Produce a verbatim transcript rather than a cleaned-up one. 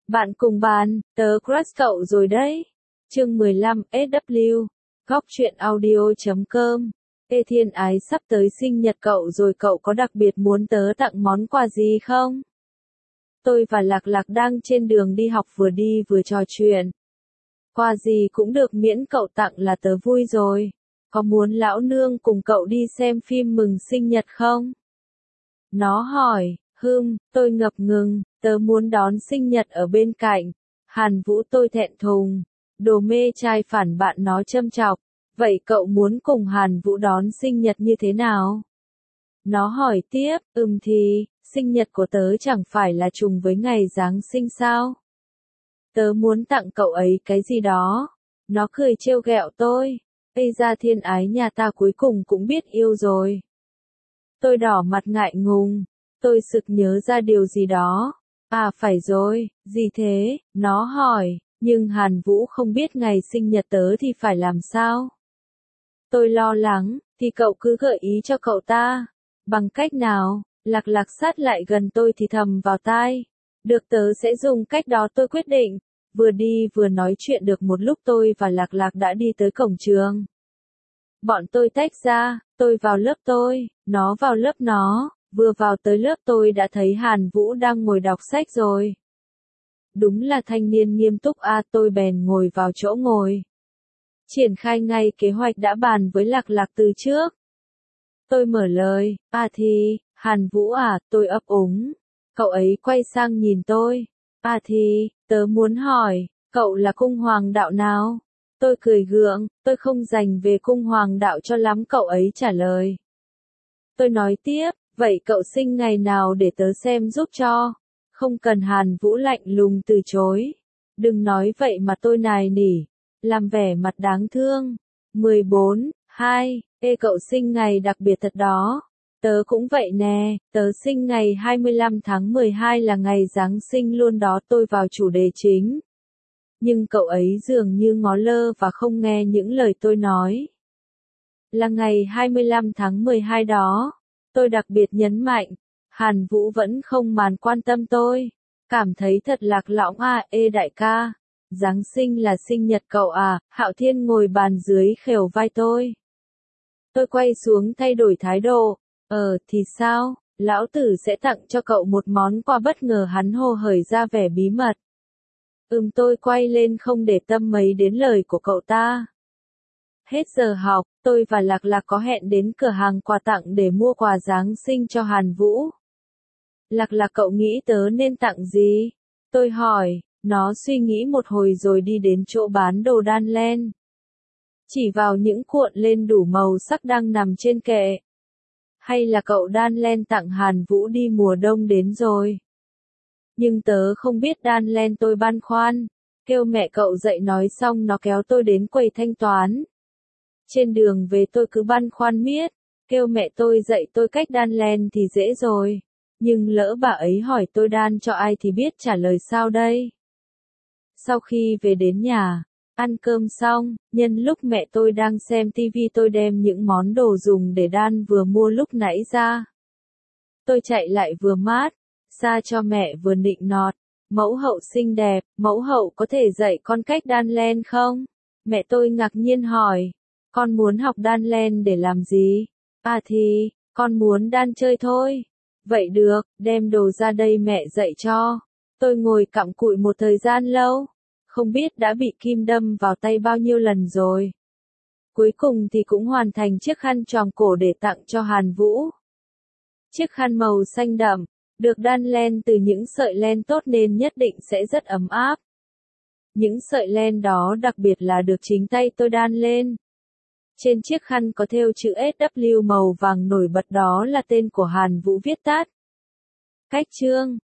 Bạn cùng bàn, tớ crush cậu rồi đấy. Chương mười lăm ét vê, góc truyện audio chấm com. Ê Thiên Ái, sắp tới sinh nhật cậu rồi, cậu có đặc biệt muốn tớ tặng món quà gì không? Tôi và Lạc Lạc đang trên đường đi học, vừa đi vừa trò chuyện. Quà gì cũng được, miễn cậu tặng là tớ vui rồi. Có muốn lão nương cùng cậu đi xem phim mừng sinh nhật không? Nó hỏi. Hừm, tôi ngập ngừng, tớ muốn đón sinh nhật ở bên cạnh. Hàn Vũ, tôi thẹn thùng. Đồ mê trai phản bạn, nó châm chọc. Vậy cậu muốn cùng Hàn Vũ đón sinh nhật như thế nào? Nó hỏi tiếp, ừm thì, sinh nhật của tớ chẳng phải là trùng với ngày Giáng sinh sao? Tớ muốn tặng cậu ấy cái gì đó. Nó cười trêu ghẹo tôi. Ây da, Thiên Ái nhà ta cuối cùng cũng biết yêu rồi. Tôi đỏ mặt ngại ngùng. Tôi sực nhớ ra điều gì đó. À phải rồi, gì thế? Nó hỏi, nhưng Hàn Vũ không biết ngày sinh nhật tớ thì phải làm sao? Tôi lo lắng, thì cậu cứ gợi ý cho cậu ta. Bằng cách nào? Lạc Lạc sát lại gần tôi thì thầm vào tai. Được, tớ sẽ dùng cách đó, tôi quyết định. Vừa đi vừa nói chuyện được một lúc, tôi và Lạc Lạc đã đi tới cổng trường. Bọn tôi tách ra, tôi vào lớp tôi, nó vào lớp nó. Vừa vào tới lớp tôi đã thấy Hàn Vũ đang ngồi đọc sách rồi. Đúng là thanh niên nghiêm túc a, à, tôi bèn ngồi vào chỗ ngồi. Triển khai ngay kế hoạch đã bàn với Lạc Lạc từ trước. Tôi mở lời, à thì, Hàn Vũ à, tôi ấp úng. Cậu ấy quay sang nhìn tôi. À thì, tớ muốn hỏi, cậu là cung hoàng đạo nào? Tôi cười gượng, tôi không dành về cung hoàng đạo cho lắm, cậu ấy trả lời. Tôi nói tiếp. Vậy cậu sinh ngày nào để tớ xem giúp cho? Không cần, Hàn Vũ lạnh lùng từ chối. Đừng nói vậy mà, tôi nài nỉ. Làm vẻ mặt đáng thương. mười bốn, hai, ê cậu sinh ngày đặc biệt thật đó. Tớ cũng vậy nè, tớ sinh ngày hai mươi lăm tháng mười hai là ngày Giáng sinh luôn đó, tôi vào chủ đề chính. Nhưng cậu ấy dường như ngó lơ và không nghe những lời tôi nói. Là ngày hai mươi lăm tháng mười hai đó. Tôi đặc biệt nhấn mạnh. Hàn Vũ vẫn không màn quan tâm tôi. Cảm thấy thật lạc lõng à. Ê đại ca, Giáng sinh là sinh nhật cậu à? Hạo Thiên ngồi bàn dưới khều vai tôi. Tôi quay xuống thay đổi thái độ. Ờ thì sao? Lão tử sẽ tặng cho cậu một món quà bất ngờ. Hắn hồ hởi ra vẻ bí mật. Ừm, tôi quay lên không để tâm mấy đến lời của cậu ta. Hết giờ học, tôi và Lạc Lạc có hẹn đến cửa hàng quà tặng để mua quà Giáng sinh cho Hàn Vũ. Lạc Lạc, cậu nghĩ tớ nên tặng gì? Tôi hỏi, nó suy nghĩ một hồi rồi đi đến chỗ bán đồ đan len. Chỉ vào những cuộn len đủ màu sắc đang nằm trên kệ. Hay là cậu đan len tặng Hàn Vũ đi, mùa đông đến rồi. Nhưng tớ không biết đan len, tôi băn khoăn. Kêu mẹ cậu dậy, nói xong nó kéo tôi đến quầy thanh toán. Trên đường về tôi cứ băn khoăn miết, kêu mẹ tôi dạy tôi cách đan len thì dễ rồi. Nhưng lỡ bà ấy hỏi tôi đan cho ai thì biết trả lời sao đây? Sau khi về đến nhà, ăn cơm xong, nhân lúc mẹ tôi đang xem tivi, tôi đem những món đồ dùng để đan vừa mua lúc nãy ra. Tôi chạy lại vừa mát, xa cho mẹ vừa nịnh nọt. Mẫu hậu xinh đẹp, mẫu hậu có thể dạy con cách đan len không? Mẹ tôi ngạc nhiên hỏi. Con muốn học đan len để làm gì? À thì, con muốn đan chơi thôi. Vậy được, đem đồ ra đây mẹ dạy cho. Tôi ngồi cặm cụi một thời gian lâu. Không biết đã bị kim đâm vào tay bao nhiêu lần rồi. Cuối cùng thì cũng hoàn thành chiếc khăn tròn cổ để tặng cho Hàn Vũ. Chiếc khăn màu xanh đậm, được đan len từ những sợi len tốt nên nhất định sẽ rất ấm áp. Những sợi len đó đặc biệt là được chính tay tôi đan lên. Trên chiếc khăn có thêu chữ ét vê màu vàng nổi bật, đó là tên của Hàn Vũ viết tắt. Cách chương